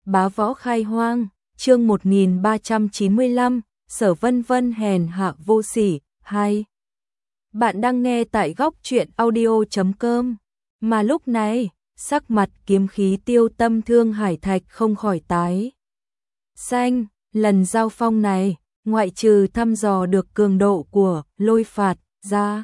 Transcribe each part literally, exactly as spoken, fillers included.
Bá võ khai hoang, chương một nghìn ba trăm chín mươi lăm, Sở Vân Vân hèn hạ vô sỉ, hai. Bạn đang nghe tại góc truyện audio chấm com. Mà lúc này, sắc mặt kiếm khí Tiêu Tâm Thương Hải Thạch không khỏi tái xanh, lần giao phong này, ngoại trừ thăm dò được cường độ của lôi phạt ra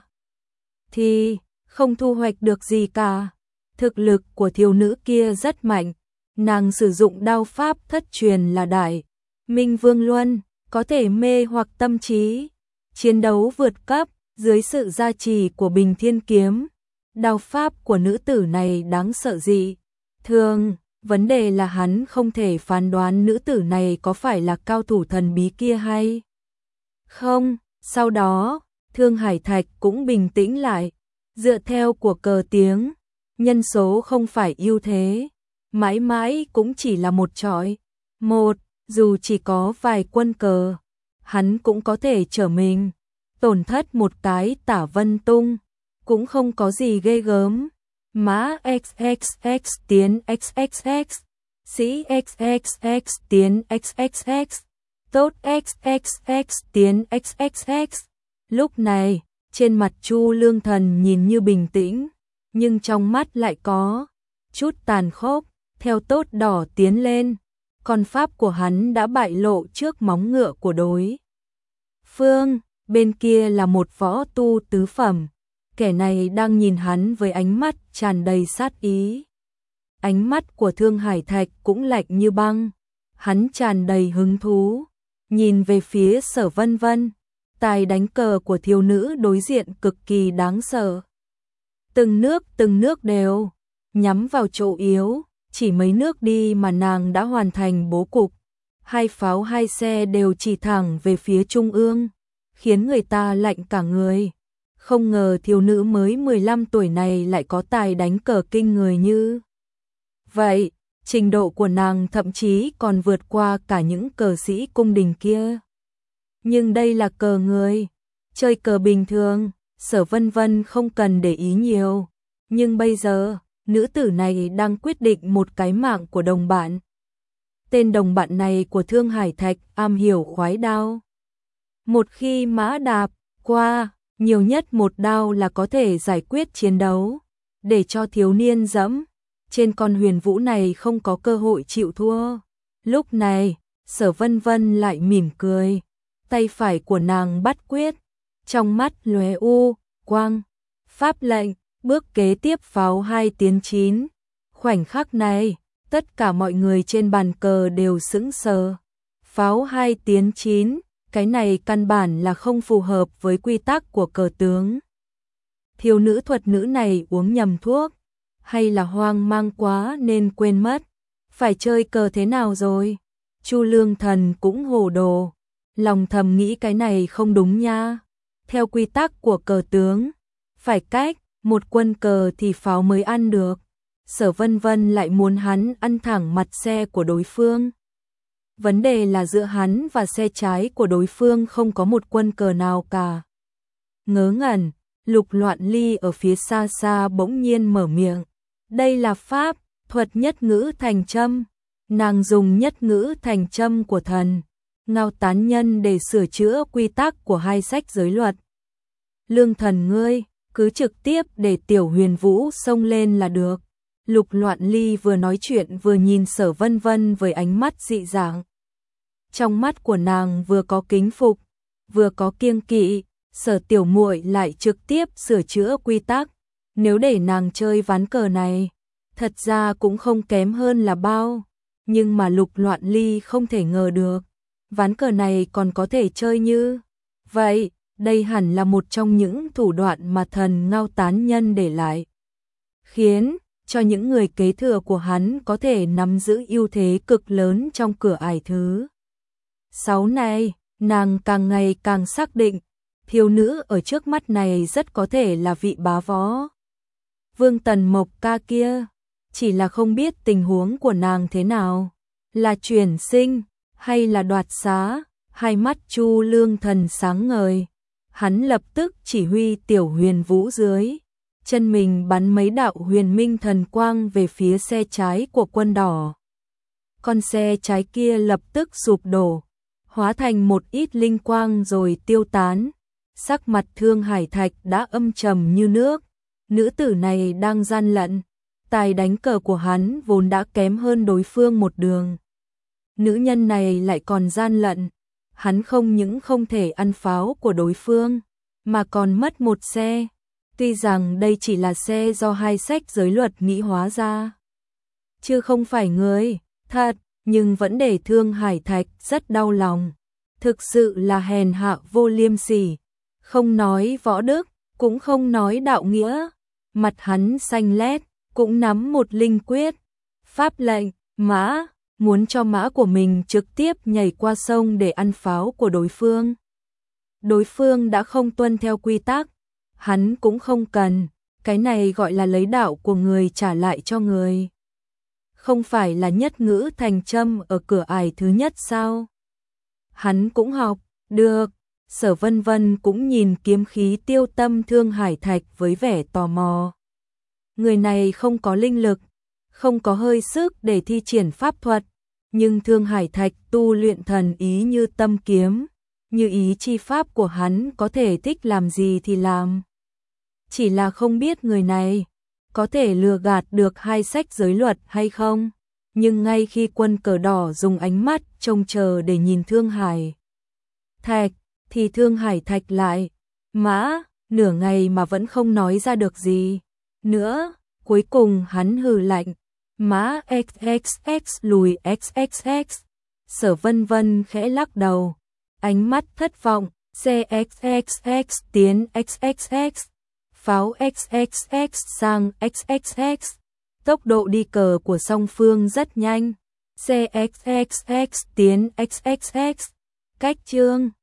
thì không thu hoạch được gì cả. Thực lực của thiếu nữ kia rất mạnh, nàng sử dụng đao pháp thất truyền là Đại Minh Vương Luân, có thể mê hoặc tâm trí, chiến đấu vượt cấp, dưới sự gia trì của Bình Thiên Kiếm. Đao pháp của nữ tử này đáng sợ dị thường, vấn đề là hắn không thể phán đoán nữ tử này có phải là cao thủ thần bí kia hay không. Sau đó, Thương Hải Thạch cũng bình tĩnh lại, dựa theo của cờ tiếng, nhân số không phải ưu thế, mãi mãi cũng chỉ là một chọi một, dù chỉ có vài quân cờ, hắn cũng có thể trở mình tổn thất một cái Tả Vân Tung, cũng không có gì ghê gớm. Mã ích ích ích tiến ích ích ích, sĩ ích ích ích tiến ích ích ích, tốt ích ích ích tiến ích ích ích. Lúc này, trên mặt Chu Lương Thần nhìn như bình tĩnh, nhưng trong mắt lại có chút tàn khốc. Theo tốt đỏ tiến lên, con pháp của hắn đã bại lộ trước móng ngựa của đối phương, bên kia là một võ tu tứ phẩm, kẻ này đang nhìn hắn với ánh mắt tràn đầy sát ý. Ánh mắt của Thương Hải Thạch cũng lạnh như băng, hắn tràn đầy hứng thú, nhìn về phía Sở Vân Vân, tài đánh cờ của thiếu nữ đối diện cực kỳ đáng sợ. Từng nước từng nước đều nhắm vào chỗ yếu, chỉ mấy nước đi mà nàng đã hoàn thành bố cục, hai pháo hai xe đều chỉ thẳng về phía trung ương, khiến người ta lạnh cả người. Không ngờ thiếu nữ mới mười lăm tuổi này lại có tài đánh cờ kinh người như vậy, trình độ của nàng thậm chí còn vượt qua cả những cờ sĩ cung đình kia. Nhưng đây là cờ người, chơi cờ bình thường, Sở Vân Vân không cần để ý nhiều, nhưng bây giờ, nữ tử này đang quyết định một cái mạng của đồng bạn. Tên đồng bạn này của Thương Hải Thạch am hiểu khoái đao. Một khi mã đạp qua, nhiều nhất một đao là có thể giải quyết chiến đấu, để cho thiếu niên dẫm trên con huyền vũ này không có cơ hội chịu thua. Lúc này, Sở Vân Vân lại mỉm cười, tay phải của nàng bắt quyết, trong mắt lóe u quang, pháp lệnh, bước kế tiếp pháo hai tiến chín. Khoảnh khắc này, tất cả mọi người trên bàn cờ đều sững sờ. Pháo hai tiến chín, cái này căn bản là không phù hợp với quy tắc của cờ tướng. Thiếu nữ thuật nữ này uống nhầm thuốc, hay là hoang mang quá nên quên mất phải chơi cờ thế nào rồi. Chu Lương Thần cũng hồ đồ, lòng thầm nghĩ cái này không đúng nha. Theo quy tắc của cờ tướng, phải cách một quân cờ thì pháo mới ăn được. Sở Vân Vân lại muốn hắn ăn thẳng mặt xe của đối phương. Vấn đề là giữa hắn và xe trái của đối phương không có một quân cờ nào cả. Ngớ ngẩn, Lục Loạn Ly ở phía xa xa bỗng nhiên mở miệng. Đây là pháp thuật nhất ngữ thành châm. Nàng dùng nhất ngữ thành châm của thần Ngao Tán Nhân để sửa chữa quy tắc của hai sách giới luật. Lương Thần ngươi, cứ trực tiếp để Tiểu Huyền Vũ xông lên là được. Lục Loạn Ly vừa nói chuyện vừa nhìn Sở Vân Vân với ánh mắt dị dạng. Trong mắt của nàng vừa có kính phục, vừa có kiêng kỵ. Sở tiểu muội lại trực tiếp sửa chữa quy tắc. Nếu để nàng chơi ván cờ này, thật ra cũng không kém hơn là bao. Nhưng mà Lục Loạn Ly không thể ngờ được, ván cờ này còn có thể chơi như vậy. Đây hẳn là một trong những thủ đoạn mà thần Ngao Tán Nhân để lại, khiến cho những người kế thừa của hắn có thể nắm giữ ưu thế cực lớn trong cửa ải thứ sáu này. Nàng càng ngày càng xác định, thiếu nữ ở trước mắt này rất có thể là vị bá võ Vương Tần Mộc Ca kia, chỉ là không biết tình huống của nàng thế nào, là chuyển sinh hay là đoạt xá. Hai mắt Chu Lương Thần sáng ngời, hắn lập tức chỉ huy Tiểu Huyền Vũ dưới chân mình bắn mấy đạo huyền minh thần quang về phía xe trái của quân đỏ. con xe trái kia lập tức sụp đổ, hóa thành một ít linh quang rồi tiêu tán. Sắc mặt Thương Hải Thạch đã âm trầm như nước, nữ tử này đang gian lận, tài đánh cờ của hắn vốn đã kém hơn đối phương một đường. Nữ nhân này lại còn gian lận, hắn không những không thể ăn pháo của đối phương, mà còn mất một xe. Tuy rằng đây chỉ là xe do hai sách giới luật nghĩ hóa ra, chứ không phải người thật, nhưng vẫn để Thương Hải Thạch rất đau lòng. Thực sự là hèn hạ vô liêm sỉ, không nói võ đức, cũng không nói đạo nghĩa. Mặt hắn xanh lét, cũng nắm một linh quyết, pháp lệnh, mã, muốn cho mã của mình trực tiếp nhảy qua sông để ăn pháo của đối phương. Đối phương đã không tuân theo quy tắc, hắn cũng không cần, cái này gọi là lấy đạo của người trả lại cho người. Không phải là nhất ngữ thành châm ở cửa ải thứ nhất sao? Hắn cũng học, được. Sở Vân Vân cũng nhìn kiếm khí tiêu tâm Thương Hải Thạch với vẻ tò mò. Người này không có linh lực, không có hơi sức để thi triển pháp thuật, nhưng Thương Hải Thạch tu luyện thần ý như tâm kiếm, như ý chi pháp của hắn có thể thích làm gì thì làm. Chỉ là không biết người này có thể lừa gạt được hai sách giới luật hay không, nhưng ngay khi quân cờ đỏ dùng ánh mắt trông chờ để nhìn Thương Hải Thạch, thì Thương Hải Thạch lại mã, nửa ngày mà vẫn không nói ra được gì nữa. Cuối cùng hắn hừ lạnh, mã ích ích ích lùi ích ích ích. Sở Vân Vân khẽ lắc đầu, ánh mắt thất vọng, xe ích ích ích tiến ích ích ích, pháo ích ích ích sang ích ích ích. Tốc độ đi cờ của song phương rất nhanh, xe ích ích ích tiến ích ích ích. Cách chương